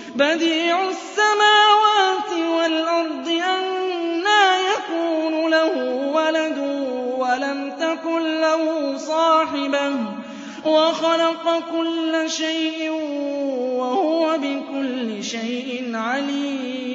بديع السماوات والأرض أنى يكون له ولد ولم تكن له صاحبة وخلق كل شيء وهو بكل شيء عليم